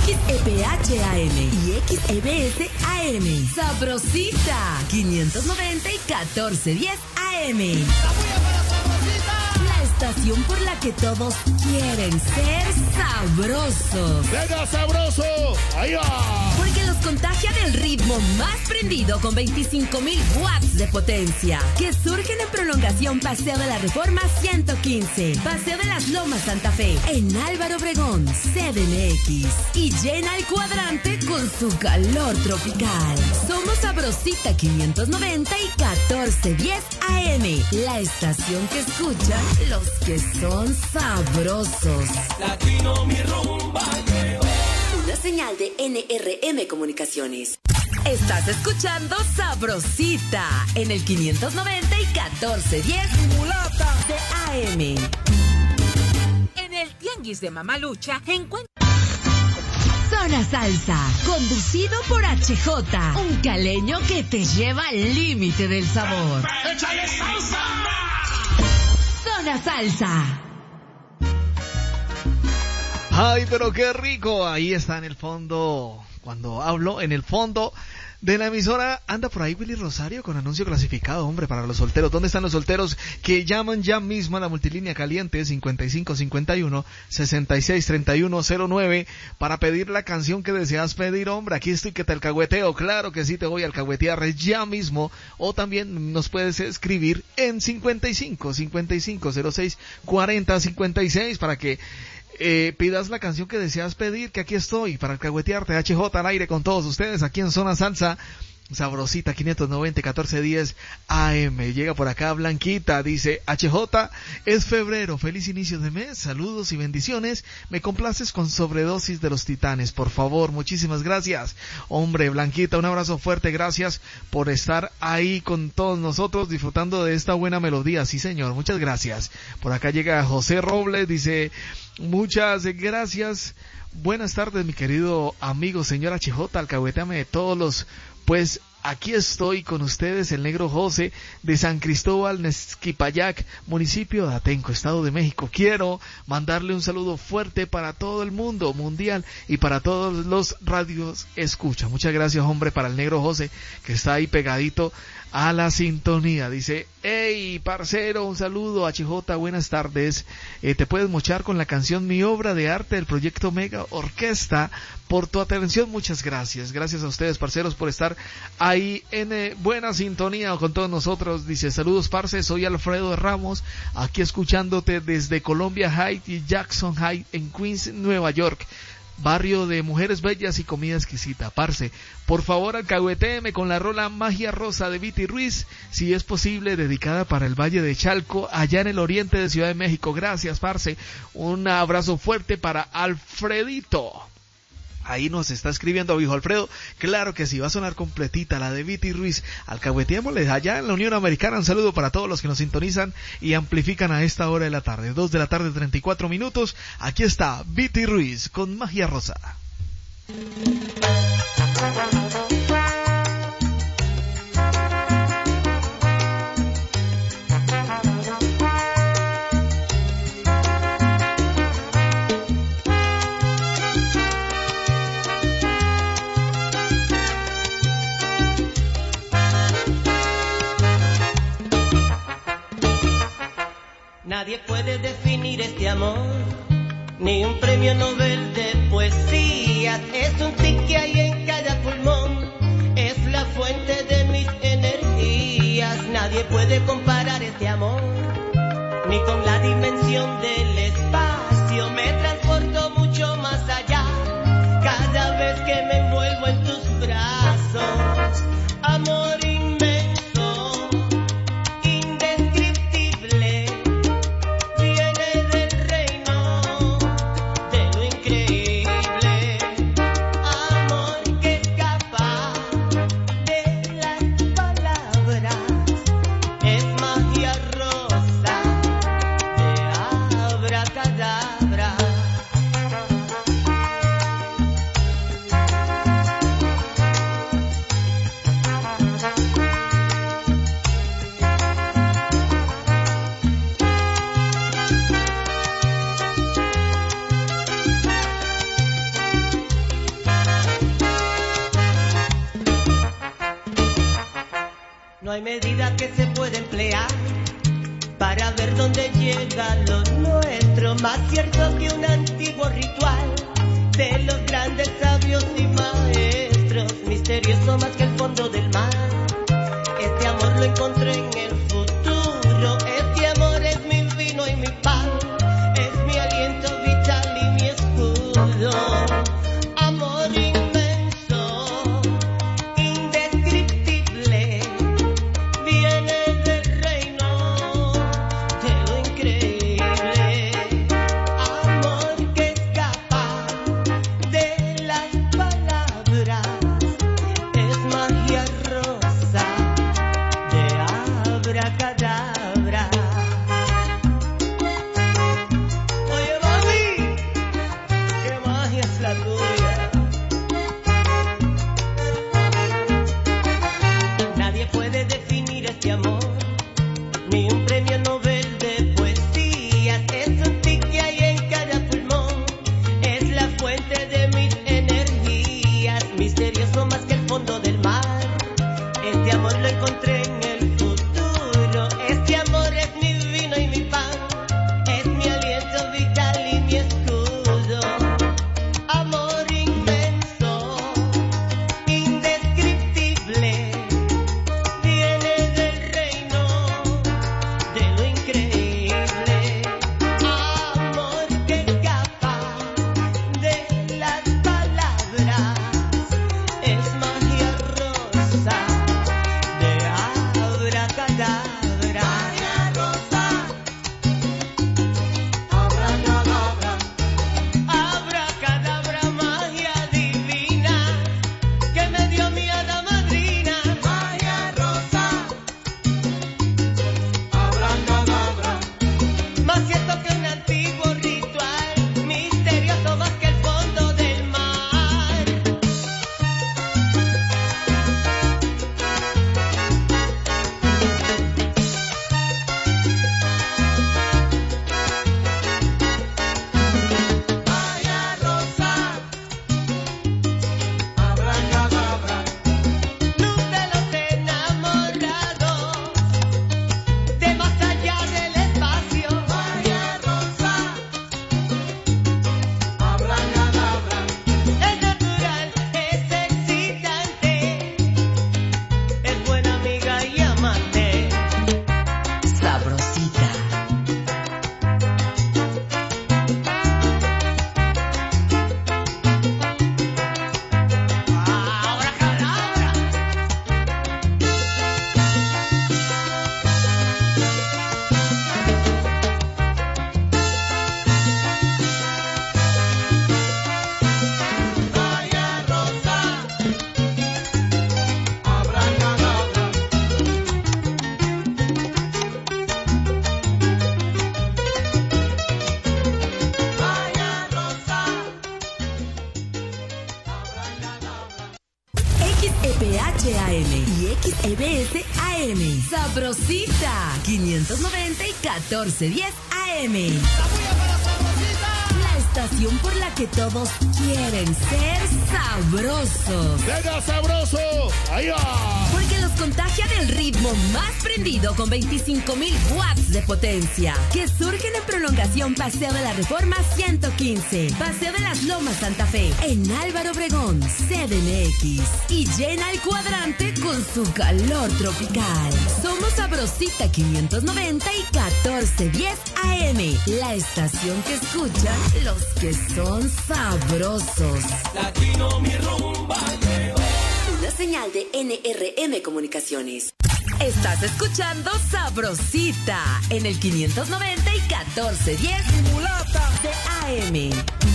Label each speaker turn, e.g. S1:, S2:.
S1: XEPH-AM y XEBS AM. Sabrosita, 590 y 1410 AM. La estación por la que todos quieren ser sabrosos.
S2: ¡Venga, sabroso! ¡Ahí va!
S1: Porque los contagia del ritmo más prendido con 25,000 watts de potencia. Que surgen en prolongación Paseo de la Reforma 115. Paseo de las Lomas Santa Fe. En Álvaro Obregón, CDMX. Y llena el cuadrante con su calor tropical. Somos Sabrosita 590 y 1410 AM. La estación que escuchan los que son sabrosos.
S3: Latino, mi rumba llegó.
S1: Una señal de NRM Comunicaciones. Estás escuchando Sabrosita en el 590 y 1410 Mulata de AM.
S4: En el Tianguis de Mamalucha encuentra
S1: Zona Salsa, conducido por HJ, un caleño que te lleva al límite del sabor.
S3: ¡Échale salsa!
S1: Zona Salsa.
S5: Ay, pero qué rico. Ahí está en el fondo, cuando hablo, en el fondo de la emisora, anda por ahí Willy Rosario con anuncio clasificado, hombre, para los solteros. ¿Dónde están los solteros que llaman ya mismo a la multilínea caliente 5551-663109 para pedir la canción que deseas pedir, hombre? Aquí estoy que te alcahueteo, claro que sí te voy a alcahuetear ya mismo. O también nos puedes escribir en 55064056 para que pidas la canción que deseas pedir, que aquí estoy para alcahuetearte. HJ al aire con todos ustedes aquí en Zona Salsa. Sabrosita 590 1410 AM. Llega por acá Blanquita, dice: HJ, es febrero, feliz inicio de mes, saludos y bendiciones, me complaces con Sobredosis de los Titanes, por favor, muchísimas gracias. Hombre, Blanquita, un abrazo fuerte, gracias por estar ahí con todos nosotros disfrutando de esta buena melodía. Sí, señor, muchas gracias. Por acá llega José Robles, dice: muchas gracias, buenas tardes mi querido amigo señor HJ, alcahuétame de todos los... Pues aquí estoy con ustedes, el negro José de San Cristóbal, Nezquipayac, municipio de Atenco, Estado de México. Quiero mandarle un saludo fuerte para todo el mundo mundial y para todos los radios escucha. Muchas gracias, hombre, para el negro José, que está ahí pegadito a la sintonía. Dice: hey, parcero, un saludo, HJ, buenas tardes. Te puedes mochar con la canción Mi Obra de Arte del Proyecto Mega Orquesta. Por tu atención, muchas gracias. Gracias a ustedes, parceros, por estar ahí en buena sintonía con todos nosotros. Dice: saludos, parce, soy Alfredo Ramos, aquí escuchándote desde Columbia Heights y Jackson Heights en Queens, Nueva York. Barrio de mujeres bellas y comida exquisita. Parce, por favor alcahuetéeme con la rola Magia Rosa de Viti Ruiz, si es posible, dedicada para el Valle de Chalco, allá en el oriente de Ciudad de México. Gracias, parce. Un abrazo fuerte para Alfredito. Ahí nos está escribiendo viejo Alfredo. Claro que sí, va a sonar completita la de Viti Ruiz. Alcahueteémosles allá en la Unión Americana. Un saludo para todos los que nos sintonizan y amplifican a esta hora de la tarde. 2 de la tarde, 34 minutos. Aquí está Viti Ruiz con Magia Rosa.
S6: Nadie puede definir este amor, ni un premio Nobel de poesía. Es un tic que hay en cada pulmón, es la fuente de mis energías. Nadie puede comparar este amor, ni con la dimensión del espacio. Me transporto mucho más allá, cada vez que me envuelvo en tus brazos. Amor inmenso, indescriptible, viene del reino de lo increíble. Amor que escapa de las palabras, es magia rosa de abracadabra. No hay medida que se pueda emplear para ver dónde llega lo nuestro, más cierto que un antiguo ritual de los grandes sabios y maestros, misterioso más que el fondo del mar. Este amor lo encontré en el futuro, este amor es mi vino y mi pan, es mi aliento vital y mi escudo. Amor inmenso, indescriptible, viene del reino de lo increíble. Amor que escapa de las palabras, es magia rosa de abracadabra. Oye, mami, qué magia es la tuya. Nadie puede definir este amor, ni un premio Nobel de poesía. Es un tic que hay en cada pulmón, es la fuente de mis energías, misterioso más que el fondo del mar. Este amor lo encontré en el futuro, este amor es mi vino y mi pan, es mi aliento vital y mi escudo. Amor inmenso, indescriptible, viene del reino de lo increíble. Amor que escapa de las palabras, es magia rosa de abracadabra. Magia rosa, abracadabra, abracadabra, magia divina que me dio mi hada madrina. Magia rosa, abracadabra, más cierto que un antiguo ritual, misterioso más que el fondo del mar. Magia rosa, abracadabra, luz de los enamorados, de más allá del espacio. Magia rosa, abracadabra, es natural, es excitante, es buena amiga y amante.
S1: Sabrosita.
S6: Abracadabra. Magia rosa, abracadabra. Magia rosa, abracadabra.
S1: XEPHAM y XEBS AM. Sabrosita. 590 y 1410 AM. La estación por la que todos quieren ser sabrosos.
S2: ¡Venga, sabroso! ¡Ahí va!
S1: Porque los contagia del ritmo más prendido con 25,000 watts de potencia. Que surgen en prolongación Paseo de la Reforma 115. Paseo de las Lomas Santa Fe. En Álvaro Obregón, CDMX. Y llena el cuadrante con su calor tropical. Somos Sabrosita 590 y 1410 AM. La estación que escuchan los que son sabrosos.
S3: Latino mi rumba lleva.
S1: Una señal de NRM Comunicaciones. Estás escuchando Sabrosita en el 590 y 1410 Mulata de AM.